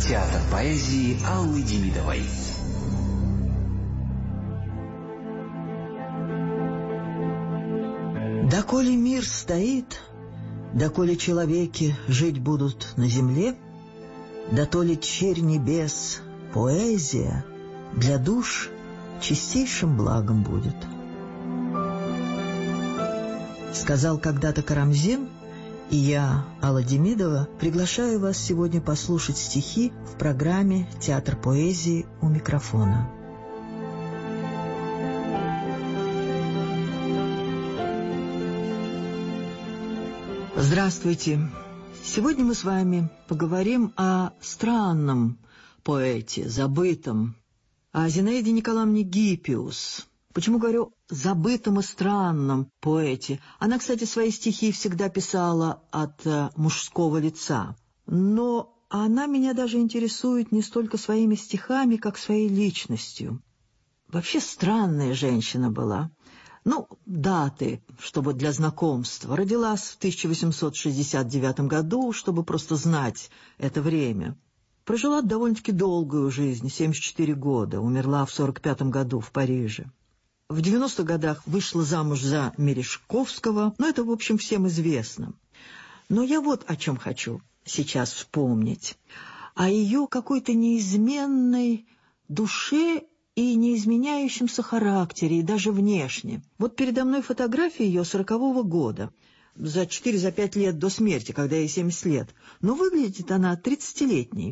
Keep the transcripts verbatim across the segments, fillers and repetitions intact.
Театр поэзии Аллы Демидовой. Доколе мир стоит, доколе человеки жить будут на земле, дотоле черь небес, поэзия для душ чистейшим благом будет. Сказал когда-то Карамзин, и я, Алла Демидова, приглашаю вас сегодня послушать стихи в программе «Театр поэзии» у микрофона. Здравствуйте! Сегодня мы с вами поговорим о странном поэте, забытом, о Зинаиде Николаевне Гиппиус. Почему говорю забытом и странном поэте? Она, кстати, свои стихи всегда писала от э, мужского лица. Но она меня даже интересует не столько своими стихами, как своей личностью. Вообще странная женщина была. Ну, даты, чтобы для знакомства. Родилась в тысяча восемьсот шестьдесят девятом году, чтобы просто знать это время. Прожила довольно-таки долгую жизнь, семьдесят четыре года. Умерла в сорок пятом году в Париже. В девяностых годах вышла замуж за Мережковского, но это, в общем, всем известно. Но я вот о чем хочу сейчас вспомнить. О ее какой-то неизменной душе и неизменяющемся характере, и даже внешне. Вот передо мной фотография ее сорокового года, за четыре-пять лет до смерти, когда ей семьдесят лет. Но выглядит она тридцатилетней.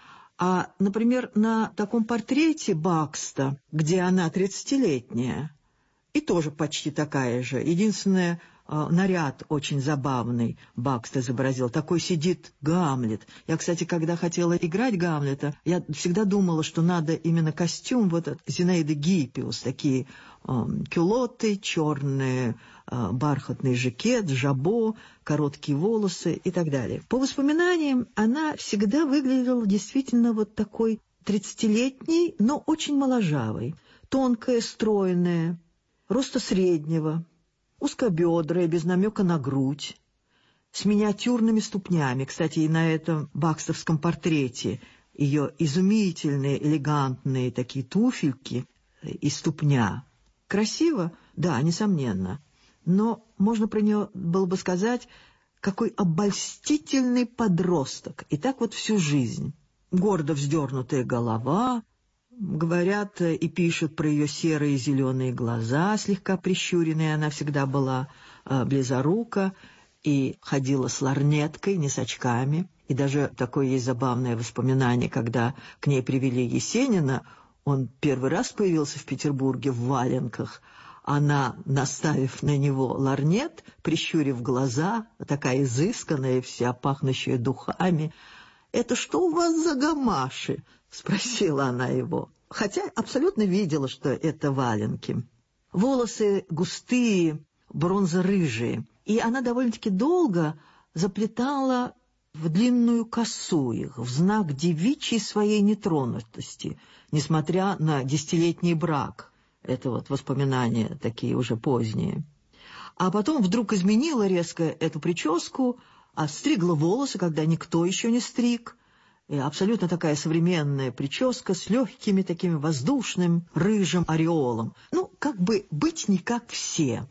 А, например, на таком портрете Бакста, где она тридцатилетняя, и тоже почти такая же. Единственное, э, наряд очень забавный Бакст изобразил. Такой сидит Гамлет. Я, кстати, когда хотела играть Гамлета, я всегда думала, что надо именно костюм вот от Зинаиды Гиппиус. Такие э, кюлоты, черные, э, бархатный жакет, жабо, короткие волосы и так далее. По воспоминаниям, она всегда выглядела действительно вот такой тридцатилетней, но очень моложавой. Тонкая, стройная, роста среднего, узкобедрая, без намека на грудь, с миниатюрными ступнями. Кстати, и на этом бакстовском портрете ее изумительные, элегантные такие туфельки и ступня. Красиво? Да, несомненно. Но можно про нее было бы сказать, какой обольстительный подросток. И так вот всю жизнь. Гордо вздернутая голова. Говорят и пишут про ее серые и зеленые глаза, слегка прищуренные. Она всегда была э, близорука и ходила с лорнеткой, не с очками. И даже такое есть забавное воспоминание, когда к ней привели Есенина. Он первый раз появился в Петербурге в валенках. Она, наставив на него лорнет, прищурив глаза, такая изысканная вся, пахнущая духами. «Это что у вас за гамаши?» — спросила она его, хотя абсолютно видела, что это валенки. Волосы густые, бронзо-рыжие, и она довольно-таки долго заплетала в длинную косу их, в знак девичьей своей нетронутости, несмотря на десятилетний брак. Это вот воспоминания такие уже поздние. А потом вдруг изменила резко эту прическу, отстригла волосы, когда никто еще не стриг. И абсолютно такая современная прическа с легкими такими воздушным рыжим ореолом. Ну, как бы быть не как все.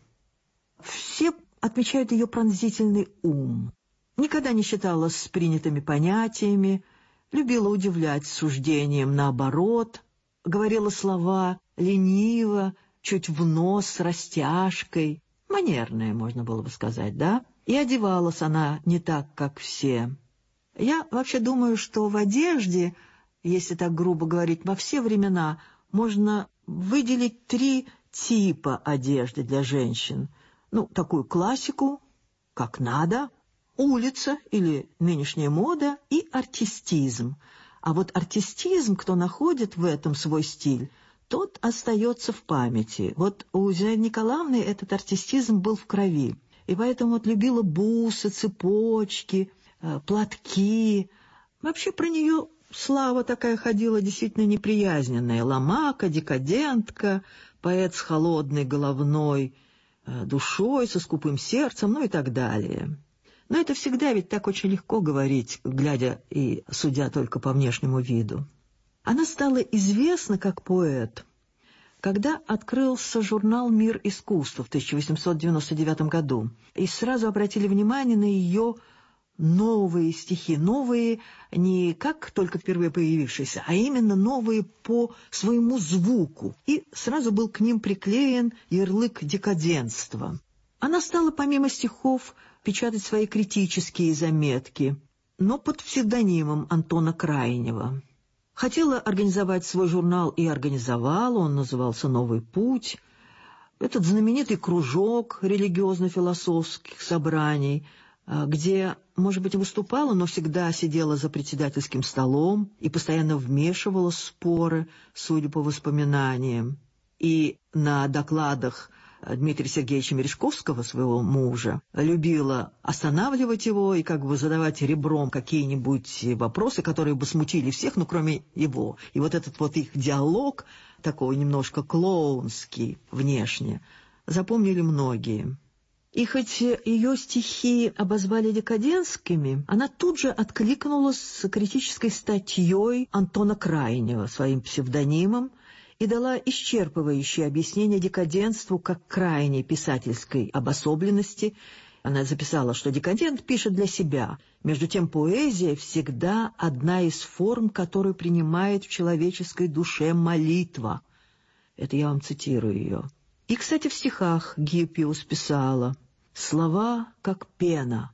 Все отмечают ее пронзительный ум. Никогда не считалась с принятыми понятиями, любила удивлять суждением наоборот, говорила слова лениво, чуть в нос, с растяжкой. Манерная, можно было бы сказать, да? И одевалась она не так, как все. Я вообще думаю, что в одежде, если так грубо говорить, во все времена можно выделить три типа одежды для женщин. Ну, такую классику, как надо, улица или нынешняя мода и артистизм. А вот артистизм, кто находит в этом свой стиль, тот остается в памяти. Вот у Зинаиды Николаевны этот артистизм был в крови. И поэтому вот любила бусы, цепочки, э, платки. Вообще про нее слава такая ходила действительно неприязненная. Ломака, декадентка, поэт с холодной головной э, душой, со скупым сердцем, ну и так далее. Но это всегда ведь так очень легко говорить, глядя и судя только по внешнему виду. Она стала известна как поэт, когда открылся журнал «Мир искусства» в тысяча восемьсот девяносто девятом году, и сразу обратили внимание на ее новые стихи, новые не как только впервые появившиеся, а именно новые по своему звуку, и сразу был к ним приклеен ярлык декаденства. Она стала помимо стихов печатать свои критические заметки, но под псевдонимом Антона Крайнего. Хотела организовать свой журнал и организовала, он назывался «Новый путь». Этот знаменитый кружок религиозно-философских собраний, где, может быть, и выступала, но всегда сидела за председательским столом и постоянно вмешивалась в споры, судя по воспоминаниям. И на докладах Дмитрия Сергеевича Мережковского, своего мужа, любила останавливать его и как бы задавать ребром какие-нибудь вопросы, которые бы смутили всех, ну, кроме его. И вот этот вот их диалог, такой немножко клоунский внешне, запомнили многие. И хоть ее стихи обозвали декадентскими, она тут же откликнулась с критической статьей Антона Крайнего, своим псевдонимом, и дала исчерпывающее объяснение декадентству как крайней писательской обособленности. Она записала, что декадент пишет для себя. Между тем поэзия всегда одна из форм, которую принимает в человеческой душе молитва. Это я вам цитирую ее. И, кстати, в стихах Гиппиус писала: «Слова, как пена,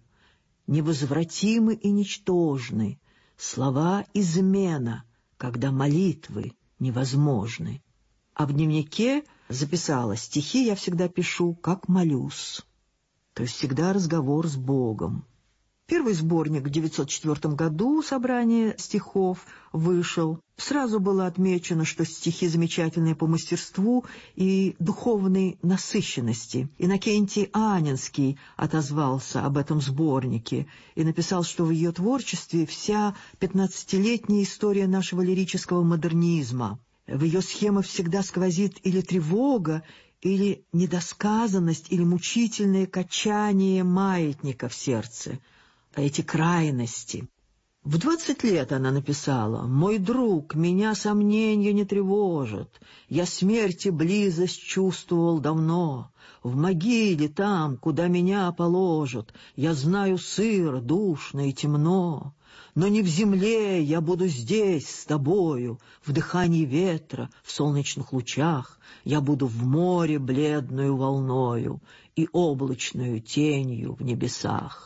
невозвратимы и ничтожны, слова измена, когда молитвы невозможны». А в дневнике записала: «Стихи я всегда пишу, как молюсь». То есть всегда разговор с Богом. Первый сборник в девятьсот четвёртом году, собрание стихов, вышел. Сразу было отмечено, что стихи замечательные по мастерству и духовной насыщенности. Иннокентий Анинский отозвался об этом сборнике и написал, что в ее творчестве вся пятнадцатилетняя история нашего лирического модернизма. В ее схемах всегда сквозит или тревога, или недосказанность, или мучительное качание маятника в сердце. А эти крайности. В двадцать лет она написала: «Мой друг, меня сомнения не тревожат. Я смерти близость чувствовал давно. В могиле там, куда меня положат, я знаю сыро, душно и темно. Но не в земле, я буду здесь с тобою, в дыхании ветра, в солнечных лучах. Я буду в море бледную волною и облачную тенью в небесах».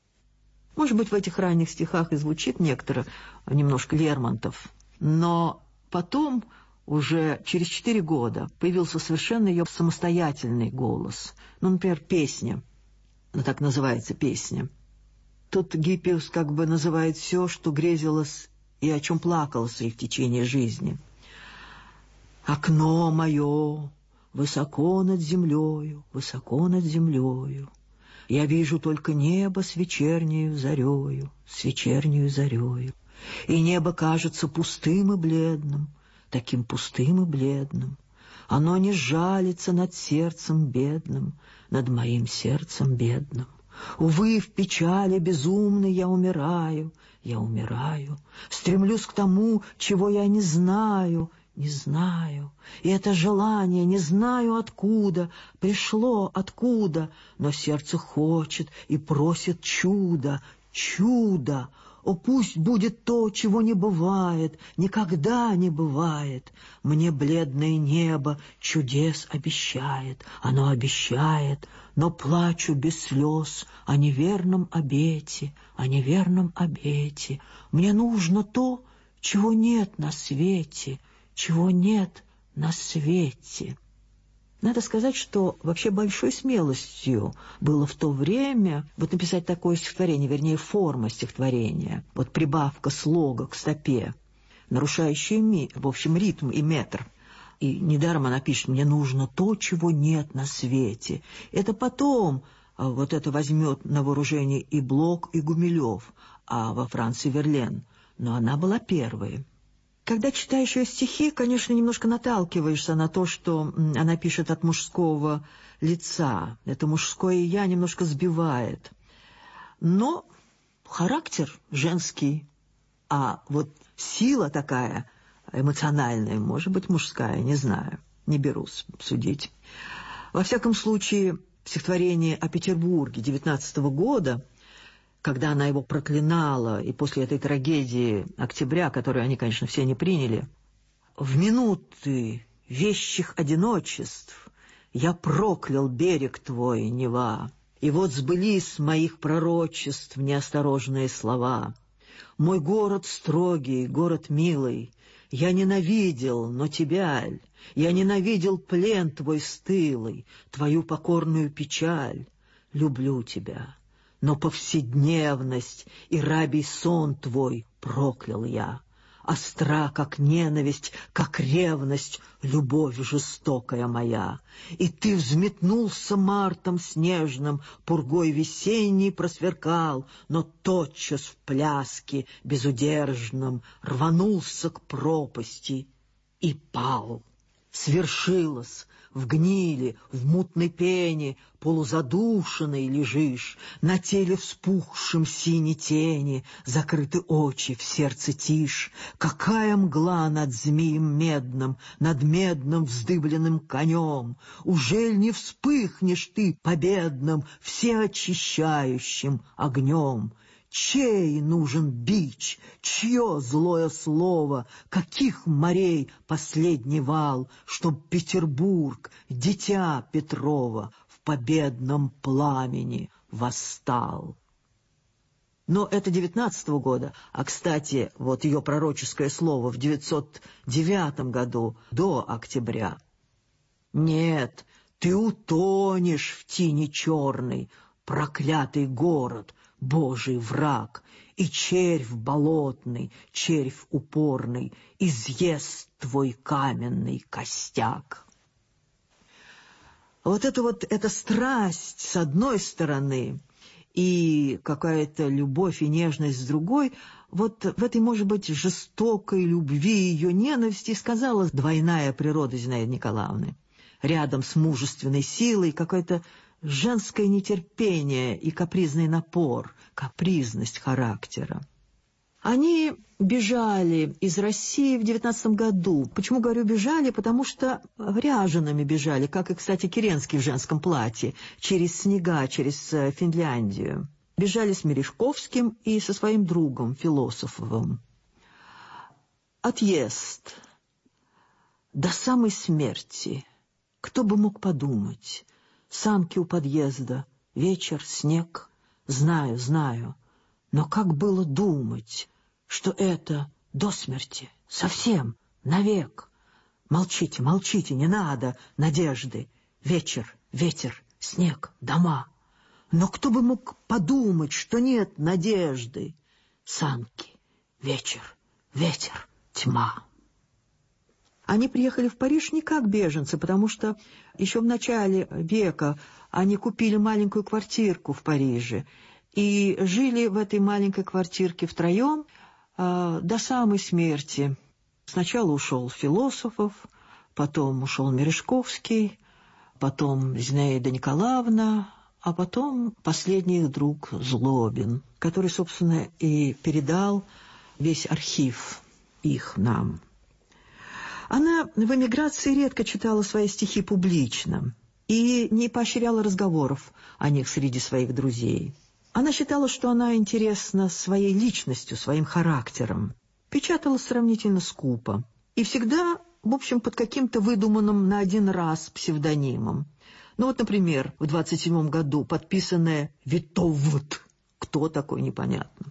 Может быть, в этих ранних стихах и звучит некоторое, немножко Лермонтов, но потом, уже через четыре года, появился совершенно ее самостоятельный голос. Ну, например, песня, она так называется, песня. Тут Гиппиус как бы называет все, что грезилось и о чем плакалось ей в течение жизни. «Окно мое высоко над землею, высоко над землею. Я вижу только небо с вечернею зарею, с вечернею зарею. И небо кажется пустым и бледным, таким пустым и бледным. Оно не жалится над сердцем бедным, над моим сердцем бедным. Увы, в печали безумной я умираю, я умираю. Стремлюсь к тому, чего я не знаю, не знаю. И это желание, не знаю откуда, пришло откуда, но сердце хочет и просит чуда, чудо. О, пусть будет то, чего не бывает, никогда не бывает. Мне бледное небо чудес обещает, оно обещает, но плачу без слез о неверном обете, о неверном обете. Мне нужно то, чего нет на свете, чего нет на свете. Надо сказать, что вообще большой смелостью было в то время вот написать такое стихотворение, вернее, форма стихотворения, вот прибавка слога к стопе, нарушающая, ми, в общем, ритм и метр. И недаром она пишет: «Мне нужно то, чего нет на свете». Это потом вот это возьмет на вооружение и Блок, и Гумилев, а во Франции Верлен. Но она была первой. Когда читаешь ее стихи, конечно, немножко наталкиваешься на то, что она пишет от мужского лица. Это мужское «я» немножко сбивает. но характер женский, а вот сила такая эмоциональная, может быть, мужская, не знаю, не берусь судить. Во всяком случае, стихотворение о Петербурге девятнадцатого года, когда она его проклинала, и после этой трагедии октября, которую они, конечно, все не приняли, «В минуты вещих одиночеств я проклял берег твой, Нева, и вот сбылись моих пророчеств неосторожные слова. Мой город строгий, город милый, я ненавидел, но тебя ль, я ненавидел плен твой стылый, твою покорную печаль. Люблю тебя, но повседневность и рабий сон твой проклял я. Остра, как ненависть, как ревность, любовь жестокая моя. И ты взметнулся мартом снежным, пургой весенней просверкал, но тотчас в пляске безудержном рванулся к пропасти и пал. Свершилось, в гниле, в мутной пене, полузадушенный лежишь, на теле вспухшем синей тени, закрыты очи, в сердце тишь. Какая мгла над змеем медным, над медным вздыбленным конем! Ужель не вспыхнешь ты победным, всеочищающим огнем? Чей нужен бич, чье злое слово, каких морей последний вал, чтоб Петербург, дитя Петрова, в победном пламени восстал? Но это девятнадцатого года, а, кстати, вот ее пророческое слово в девятьсот девятом году, до октября. Нет, ты утонешь в тени черной, проклятый город, Божий враг, и червь болотный, червь упорный, изъест твой каменный костяк. Вот это вот эта страсть с одной стороны и какая-то любовь и нежность с другой, вот в этой, может быть, жестокой любви и ее ненависти сказалась двойная природа Зинаиды Николаевны. Рядом с мужественной силой какое-то женское нетерпение и капризный напор, капризность характера. Они бежали из России в девятнадцатом году. Почему говорю бежали? Потому что ряжеными бежали, как и, кстати, Керенский в женском платье, через снега, через Финляндию. Бежали с Мережковским и со своим другом Философовым. Отъезд до самой смерти. Кто бы мог подумать? Санки у подъезда, вечер, снег. Знаю, знаю, но как было думать, что это до смерти, совсем, навек? Молчите, молчите, не надо надежды. Вечер, ветер, снег, дома. Но кто бы мог подумать, что нет надежды? Санки, вечер, ветер, тьма. Они приехали в Париж не как беженцы, потому что еще в начале века они купили маленькую квартирку в Париже и жили в этой маленькой квартирке втроем э, до самой смерти. Сначала ушел Философов, потом ушел Мережковский, потом Зинаида Николаевна, а потом последний их друг Злобин, который, собственно, и передал весь архив их нам. Она в эмиграции редко читала свои стихи публично и не поощряла разговоров о них среди своих друзей. Она считала, что она интересна своей личностью, своим характером. Печатала сравнительно скупо и всегда, в общем, под каким-то выдуманным на один раз псевдонимом. Ну вот, например, в двадцать седьмом году подписанное «Витовт». Кто такой, непонятно.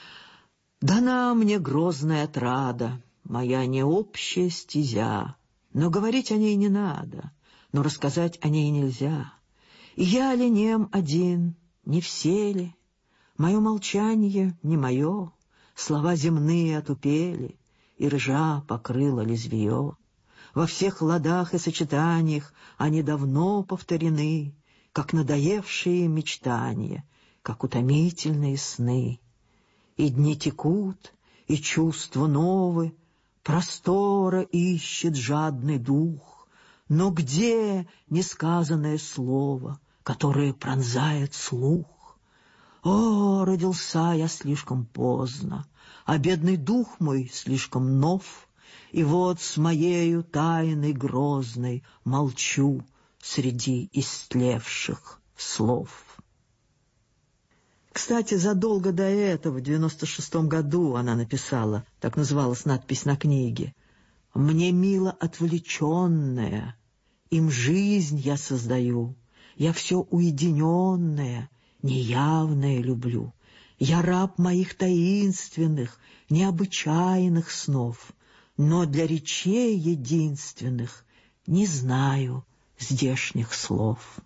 «Дана мне грозная отрада, моя необщая стезя, но говорить о ней не надо, но рассказать о ней нельзя. И я ли нем один, не все ли? Мое молчание не мое, слова земные отупели, и ржа покрыла лезвие. Во всех ладах и сочетаниях они давно повторены, как надоевшие мечтания, как утомительные сны. И дни текут, и чувства новы, простора ищет жадный дух, но где несказанное слово, которое пронзает слух? О, родился я слишком поздно, а бедный дух мой слишком нов, и вот с моею тайной грозной молчу среди истлевших слов. Кстати, задолго до этого, в девяносто шестом году, она написала, так называлась надпись на книге: «Мне мило отвлеченное, им жизнь я создаю, я все уединенное, неявное люблю. Я раб моих таинственных, необычайных снов, но для речей единственных не знаю здешних слов».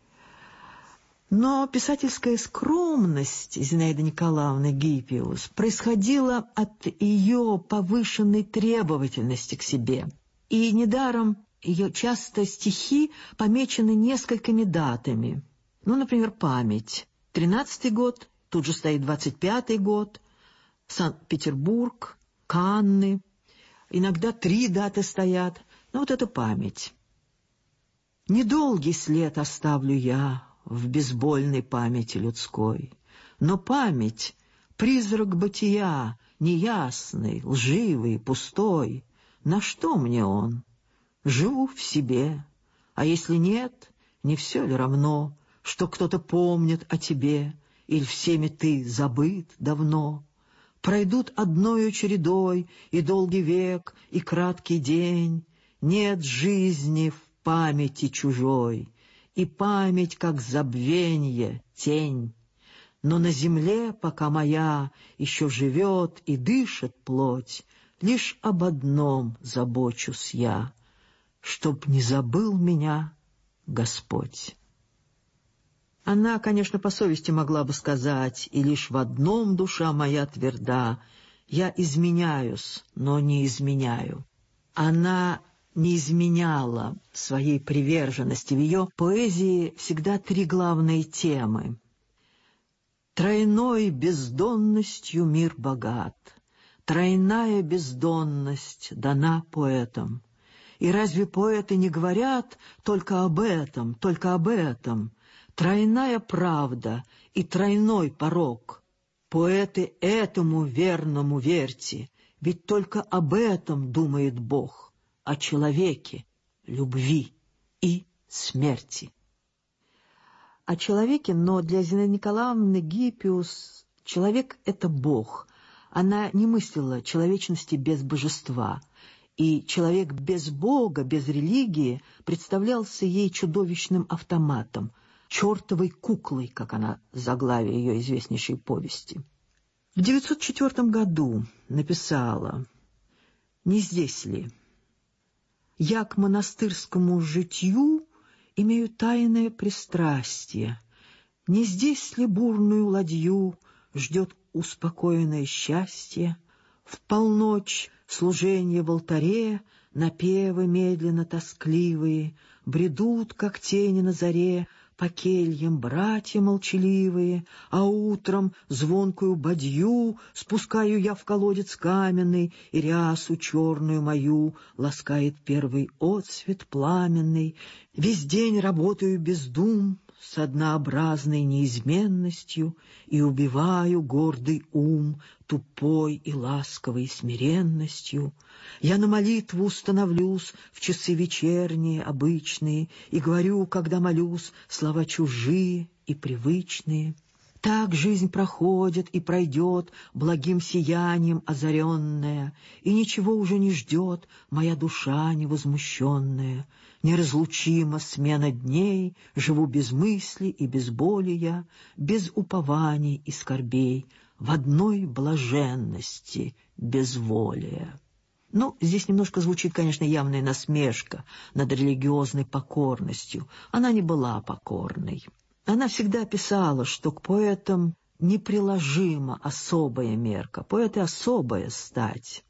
Но писательская скромность Зинаиды Николаевны Гиппиус происходила от ее повышенной требовательности к себе. И недаром ее часто стихи помечены несколькими датами. Ну, например, «Память». тринадцатый год, тут же стоит двадцать пятый год, Санкт-Петербург, Канны. Иногда три даты стоят. Но вот это «Память». «Недолгий след оставлю я в безбольной памяти людской, но память — призрак бытия, неясный, лживый, пустой. На что мне он? Живу в себе, а если нет, не все ли равно, что кто-то помнит о тебе, или всеми ты забыт давно? Пройдут одною чередой и долгий век, и краткий день, нет жизни в памяти чужой, и память, как забвенье, тень. Но на земле, пока моя еще живет и дышит плоть, лишь об одном забочусь я, чтоб не забыл меня Господь». Она, конечно, по совести могла бы сказать: «И лишь в одном душа моя тверда, я изменяюсь, но не изменяю». Она не изменяла своей приверженности. В ее поэзии всегда три главные темы. Тройной бездонностью мир богат, тройная бездонность дана поэтам. И разве поэты не говорят только об этом, только об этом? Тройная правда и тройной порок. Поэты этому верному верьте, ведь только об этом думает Бог. О человеке, любви и смерти. О человеке, но для Зинаиды Николаевны Гиппиус человек — это Бог. Она не мыслила человечности без божества, и человек без Бога, без религии представлялся ей чудовищным автоматом, чертовой куклой, как она заглавила ее известнейшей повести. В девятьсот четвёртом году написала: «Не здесь ли? Я к монастырскому житью имею тайное пристрастие. Не здесь ли бурную ладью ждет успокоенное счастье? В полночь служенье в алтаре, напевы медленно тоскливые, бредут, как тени на заре, по кельям братья молчаливые, а утром звонкую бадью спускаю я в колодец каменный, и рясу черную мою ласкает первый отсвет пламенный. Весь день работаю без дум, с однообразной неизменностью, и убиваю гордый ум тупой и ласковой смиренностью. Я на молитву становлюсь в часы вечерние, обычные, и говорю, когда молюсь, слова чужие и привычные. Так жизнь проходит и пройдет, благим сиянием озаренная, и ничего уже не ждет моя душа невозмущенная. Неразлучима смена дней, живу без мысли и без боли я, без упований и скорбей, в одной блаженности безволия». Ну, здесь немножко звучит, конечно, явная насмешка над религиозной покорностью. Она не была покорной. Она всегда писала, что к поэтам неприложима особая мерка, поэты — особая стать.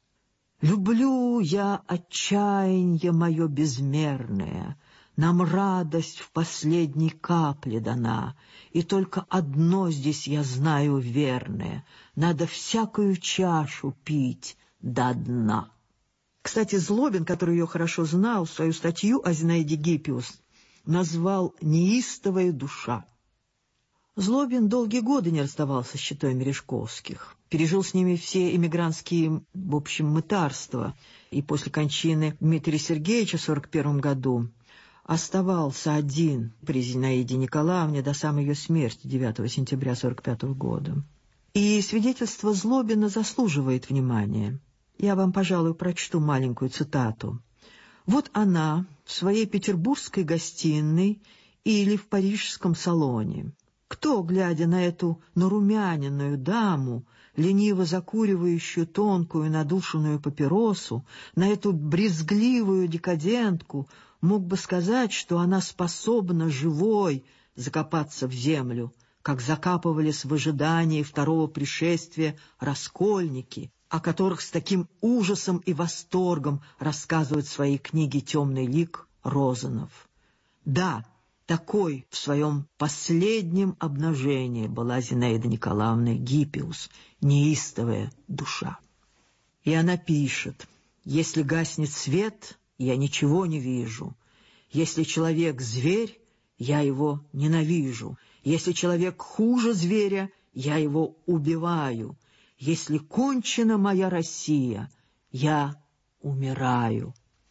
«Люблю я отчаяние мое безмерное, нам радость в последней капле дана, и только одно здесь я знаю верное — надо всякую чашу пить до дна». Кстати, Злобин, который ее хорошо знал, свою статью о Зинаиде Гиппиус назвал «Неистовая душа». Злобин долгие годы не расставался с четой Мережковских, пережил с ними все эмигрантские, в общем, мытарства, и после кончины Дмитрия Сергеевича в сорок первом году оставался один при Зинаиде Николаевне до самой ее смерти девятого сентября сорок пятого года. И свидетельство Злобина заслуживает внимания. Я вам, пожалуй, прочту маленькую цитату. «Вот она в своей петербургской гостиной или в парижском салоне. Кто, глядя на эту нарумяненную даму, лениво закуривающую тонкую надушенную папиросу, на эту брезгливую декадентку, мог бы сказать, что она способна живой закопаться в землю, как закапывались в ожидании второго пришествия раскольники, о которых с таким ужасом и восторгом рассказывает в своей книге «Темный лик» Розанов. Да, такой в своем последнем обнажении была Зинаида Николаевна Гиппиус, неистовая душа. И она пишет: «Если гаснет свет, я ничего не вижу. Если человек зверь, я его ненавижу. Если человек хуже зверя, я его убиваю. Если кончена моя Россия, я умираю».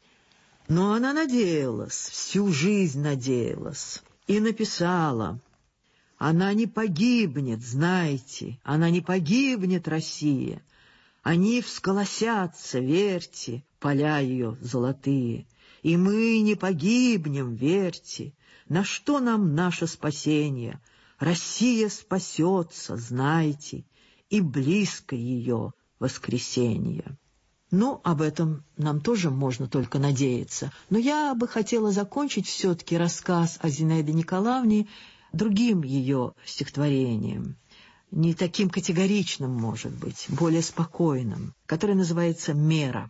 Но она надеялась, всю жизнь надеялась, и написала: «Она не погибнет, знайте, она не погибнет, Россия. Они всколосятся, верьте, поля ее золотые. И мы не погибнем, верьте. На что нам наше спасение? Россия спасется, знайте, и близко ее воскресенье». Ну, об этом нам тоже можно только надеяться. Но я бы хотела закончить все-таки рассказ о Зинаиде Николаевне другим ее стихотворением, не таким категоричным, может быть, более спокойным, которое называется «Мера».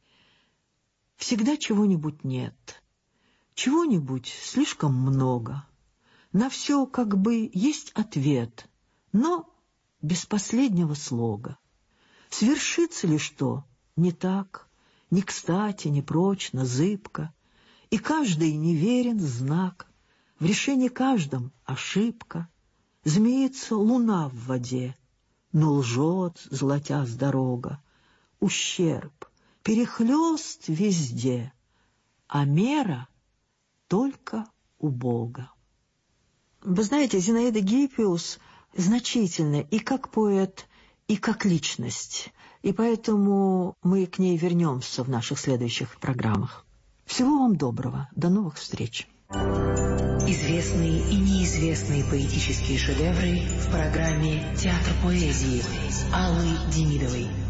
Всегда чего-нибудь нет, чего-нибудь слишком много. На все как бы есть ответ, но без последнего слога. Свершится ли что? Не так, не кстати, не прочно, зыбко, и каждый неверен знак, в решении каждом ошибка. Змеится луна в воде, но лжет, золотясь дорога. Ущерб, перехлёст везде, а мера только у Бога. Вы знаете, Зинаида Гиппиус значительна и как поэт, и как личность, и поэтому мы к ней вернемся в наших следующих программах. Всего вам доброго, до новых встреч. Известные и неизвестные поэтические шедевры в программе «Театр поэзии» Аллы Демидовой.